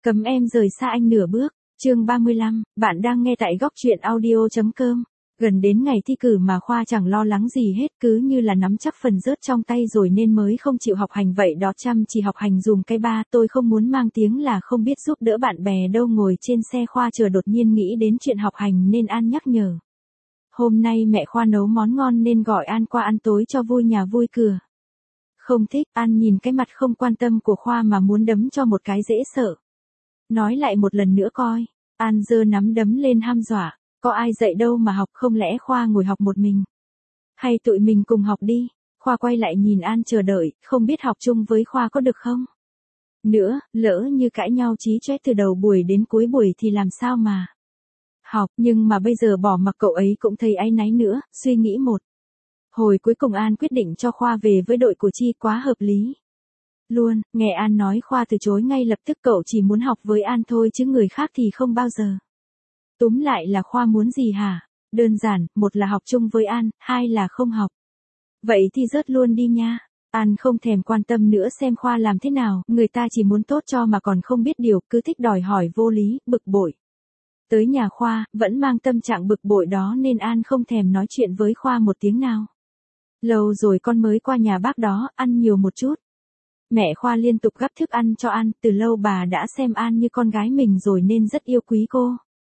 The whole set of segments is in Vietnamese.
Cấm em rời xa anh nửa bước. Chương 35, bạn đang nghe tại góc truyện audio.com. Gần đến ngày thi cử mà Khoa chẳng lo lắng gì hết, cứ như là nắm chắc phần rớt trong tay rồi nên mới không chịu học hành vậy đó, chăm chỉ học hành dùm cái ba. Tôi không muốn mang tiếng là không biết giúp đỡ bạn bè đâu. Ngồi trên xe Khoa chờ đột nhiên nghĩ đến chuyện học hành nên An nhắc nhở. Hôm nay mẹ Khoa nấu món ngon nên gọi An qua ăn tối cho vui nhà vui cửa. Không thích. An nhìn cái mặt không quan tâm của Khoa mà muốn đấm cho một cái dễ sợ. Nói lại một lần nữa coi. An giơ nắm đấm lên hăm dọa. Có ai dạy đâu mà học, không lẽ Khoa ngồi học một mình? Hay tụi mình cùng học đi? Khoa quay lại nhìn An chờ đợi, không biết học chung với Khoa có được không? Nữa, lỡ như cãi nhau chí chóe từ đầu buổi đến cuối buổi thì làm sao mà học? Nhưng mà bây giờ bỏ mặc cậu ấy cũng thấy áy náy nữa, suy nghĩ một hồi cuối cùng An quyết định cho Khoa về với đội của Chi, quá hợp lý luôn. Nghe An nói Khoa từ chối ngay lập tức, cậu chỉ muốn học với An thôi chứ người khác thì không bao giờ. Túm lại là Khoa muốn gì hả? Đơn giản, một là học chung với An, hai là không học. Vậy thì rớt luôn đi nha. An không thèm quan tâm nữa xem Khoa làm thế nào, người ta chỉ muốn tốt cho mà còn không biết điều, cứ thích đòi hỏi vô lý, bực bội. Tới nhà Khoa, vẫn mang tâm trạng bực bội đó nên An không thèm nói chuyện với Khoa một tiếng nào. Lâu rồi con mới qua nhà bác đó, ăn nhiều một chút. Mẹ Khoa liên tục gắp thức ăn cho An, từ lâu bà đã xem An như con gái mình rồi nên rất yêu quý cô.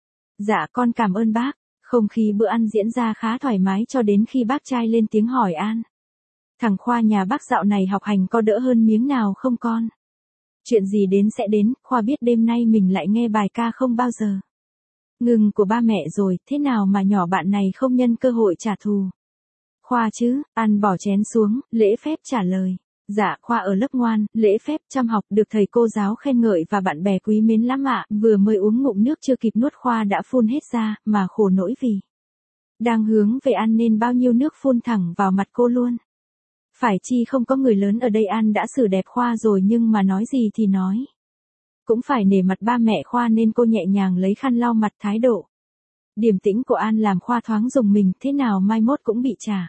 Dạ con cảm ơn bác. Không khí bữa ăn diễn ra khá thoải mái cho đến khi bác trai lên tiếng hỏi An. Thằng Khoa nhà bác dạo này học hành có đỡ hơn miếng nào không con? Chuyện gì đến sẽ đến, Khoa biết đêm nay mình lại nghe bài ca không bao giờ ngừng của ba mẹ rồi, thế nào mà nhỏ bạn này không nhân cơ hội trả thù? Khoa chứ? An bỏ chén xuống, lễ phép trả lời. Dạ, Khoa ở lớp ngoan, lễ phép, chăm học, được thầy cô giáo khen ngợi và bạn bè quý mến lắm ạ. Vừa mới uống ngụm nước chưa kịp nuốt Khoa đã phun hết ra, mà khổ nỗi vì đang hướng về An nên bao nhiêu nước phun thẳng vào mặt cô luôn. Phải chi không có người lớn ở đây, An đã xử đẹp Khoa rồi nhưng mà nói gì thì nói. Cũng phải nể mặt ba mẹ Khoa nên cô nhẹ nhàng lấy khăn lau mặt. Thái độ điềm tĩnh của An làm Khoa thoáng rùng mình, thế nào mai mốt cũng bị trả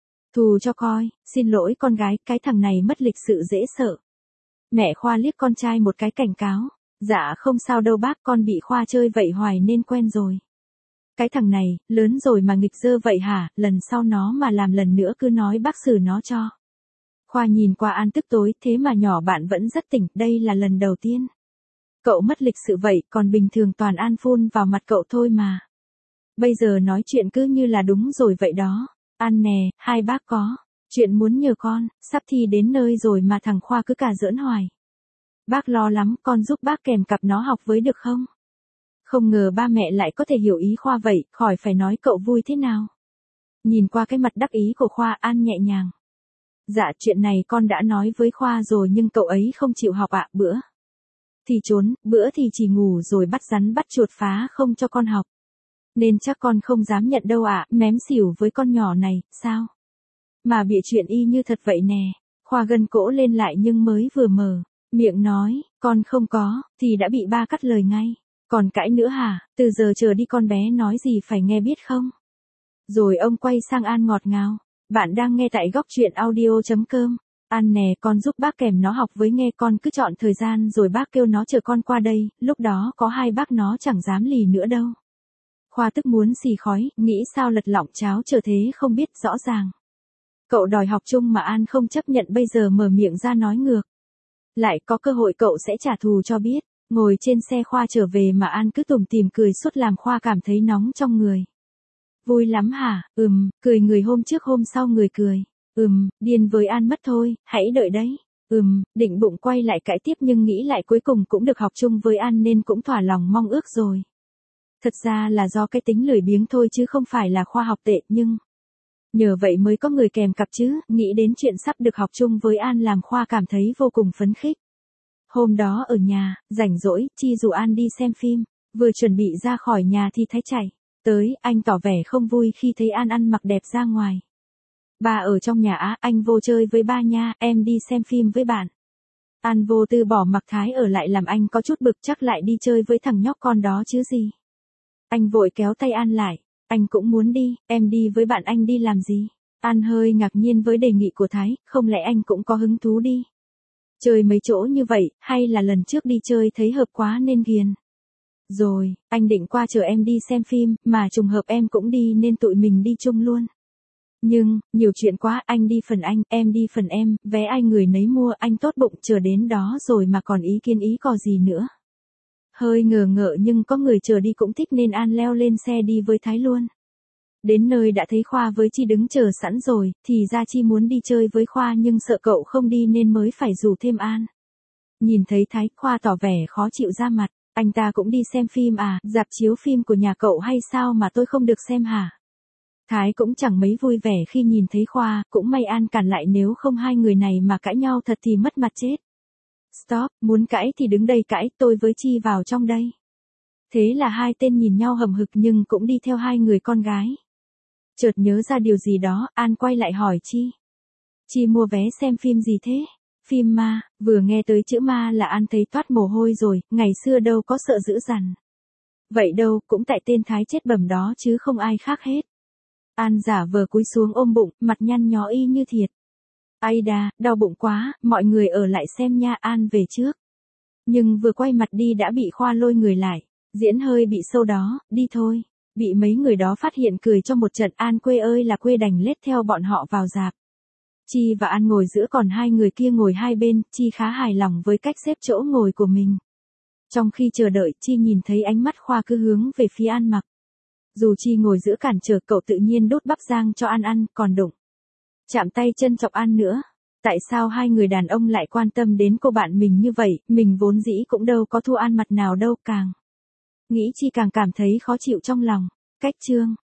thù cho coi. Xin lỗi con gái, cái thằng này mất lịch sự dễ sợ. Mẹ Khoa liếc con trai một cái cảnh cáo. Dạ không sao đâu bác, con bị Khoa chơi vậy hoài nên quen rồi. Cái thằng này, lớn rồi mà nghịch dơ vậy hả? Lần sau nó mà làm lần nữa cứ nói bác xử nó cho. Khoa nhìn qua An tức tối, thế mà nhỏ bạn vẫn rất tỉnh, đây là lần đầu tiên cậu mất lịch sự vậy, còn bình thường toàn An phun vào mặt cậu thôi mà. Bây giờ nói chuyện cứ như là đúng rồi vậy đó. An nè, hai bác có chuyện muốn nhờ con, sắp thi đến nơi rồi mà thằng Khoa cứ cả giỡn hoài. Bác lo lắm, con giúp bác kèm cặp nó học với được không? Không ngờ ba mẹ lại có thể hiểu ý Khoa vậy, khỏi phải nói cậu vui thế nào. Nhìn qua cái mặt đắc ý của Khoa, An nhẹ nhàng. Dạ chuyện này con đã nói với Khoa rồi nhưng cậu ấy không chịu học ạ, bữa thì trốn, bữa thì chỉ ngủ rồi bắt rắn bắt chuột phá không cho con học. Nên chắc con không dám nhận đâu ạ, mém xỉu với con nhỏ này, sao? Mà bịa chuyện y như thật vậy nè. Khoa gân cổ lên lại nhưng mới vừa mở miệng nói, con không có, thì đã bị ba cắt lời ngay. Còn cãi nữa hả? Từ giờ chờ đi con bé nói gì phải nghe biết không? Rồi ông quay sang An ngọt ngào. Bạn đang nghe tại góc truyện audio.com. An nè, con giúp bác kèm nó học với nghe, con cứ chọn thời gian rồi bác kêu nó chờ con qua đây, lúc đó có hai bác nó chẳng dám lì nữa đâu. Khoa tức muốn xì khói, nghĩ sao lật lọng cháo trở thế không biết rõ ràng. Cậu đòi học chung mà An không chấp nhận, bây giờ mở miệng ra nói ngược lại có cơ hội cậu sẽ trả thù cho biết. Ngồi trên xe Khoa trở về mà An cứ tủm tỉm cười suốt làm Khoa cảm thấy nóng trong người. Vui lắm hả? Cười người hôm trước hôm sau người cười. Điên với An mất thôi, hãy đợi đấy. Định bụng quay lại cãi tiếp nhưng nghĩ lại cuối cùng cũng được học chung với An nên cũng thỏa lòng mong ước rồi. Thật ra là do cái tính lười biếng thôi chứ không phải là Khoa học tệ, nhưng nhờ vậy mới có người kèm cặp chứ. Nghĩ đến chuyện sắp được học chung với An làm Khoa cảm thấy vô cùng phấn khích. Hôm đó ở nhà, rảnh rỗi, Chi rủ An đi xem phim. Vừa chuẩn bị ra khỏi nhà thì thấy chạy tới, anh tỏ vẻ không vui khi thấy An ăn mặc đẹp ra ngoài. Ba ở trong nhà á, anh vô chơi với ba nha, em đi xem phim với bạn. An vô tư bỏ mặc Thái ở lại làm anh có chút bực, chắc lại đi chơi với thằng nhóc con đó chứ gì. Anh vội kéo tay An lại. Anh cũng muốn đi, em đi với bạn, anh đi làm gì? An hơi ngạc nhiên với đề nghị của Thái, không lẽ anh cũng có hứng thú đi Chơi mấy chỗ như vậy, hay là lần trước đi chơi thấy hợp quá nên ghiền. Rồi, anh định qua chờ em đi xem phim, mà trùng hợp em cũng đi nên tụi mình đi chung luôn. Nhưng, nhiều chuyện quá, anh đi phần anh, em đi phần em, vé ai người nấy mua, anh tốt bụng chờ đến đó rồi mà còn ý kiến ý cò gì nữa. Hơi ngờ ngợ nhưng có người chờ đi cũng thích nên An leo lên xe đi với Thái luôn. Đến nơi đã thấy Khoa với Chi đứng chờ sẵn rồi, thì ra Chi muốn đi chơi với Khoa nhưng sợ cậu không đi nên mới phải rủ thêm An. Nhìn thấy Thái, Khoa tỏ vẻ khó chịu ra mặt, anh ta cũng đi xem phim à, rạp chiếu phim của nhà cậu hay sao mà tôi không được xem hả? Thái cũng chẳng mấy vui vẻ khi nhìn thấy Khoa, cũng may An cản lại nếu không hai người này mà cãi nhau thật thì mất mặt chết. Stop, muốn cãi thì đứng đây cãi, tôi với Chi vào trong đây. Thế là hai tên nhìn nhau hầm hực nhưng cũng đi theo hai người con gái. Chợt nhớ ra điều gì đó, An quay lại hỏi Chi. Chi mua vé xem phim gì thế? Phim ma, vừa nghe tới chữ ma là An thấy toát mồ hôi rồi, ngày xưa đâu có sợ dữ dằn. Vậy đâu, cũng tại tên Thái chết bẩm đó chứ không ai khác hết. An giả vờ cúi xuống ôm bụng, mặt nhăn nhó y như thiệt. Ai đà, đau bụng quá, mọi người ở lại xem nha, An về trước. Nhưng vừa quay mặt đi đã bị Khoa lôi người lại. Diễn hơi bị sâu đó, đi thôi. Bị mấy người đó phát hiện cười cho một trận, An quê ơi là quê đành lết theo bọn họ vào rạp. Chi và An ngồi giữa còn hai người kia ngồi hai bên, Chi khá hài lòng với cách xếp chỗ ngồi của mình. Trong khi chờ đợi, Chi nhìn thấy ánh mắt Khoa cứ hướng về phía An Mặc. Dù Chi ngồi giữa cản trở, cậu tự nhiên đút bắp rang cho An ăn, còn đụng chạm tay chân chọc An nữa. Tại sao hai người đàn ông lại quan tâm đến cô bạn mình như vậy, mình vốn dĩ cũng đâu có thua An mặt nào đâu, càng nghĩ Chi càng cảm thấy khó chịu trong lòng. Cách chương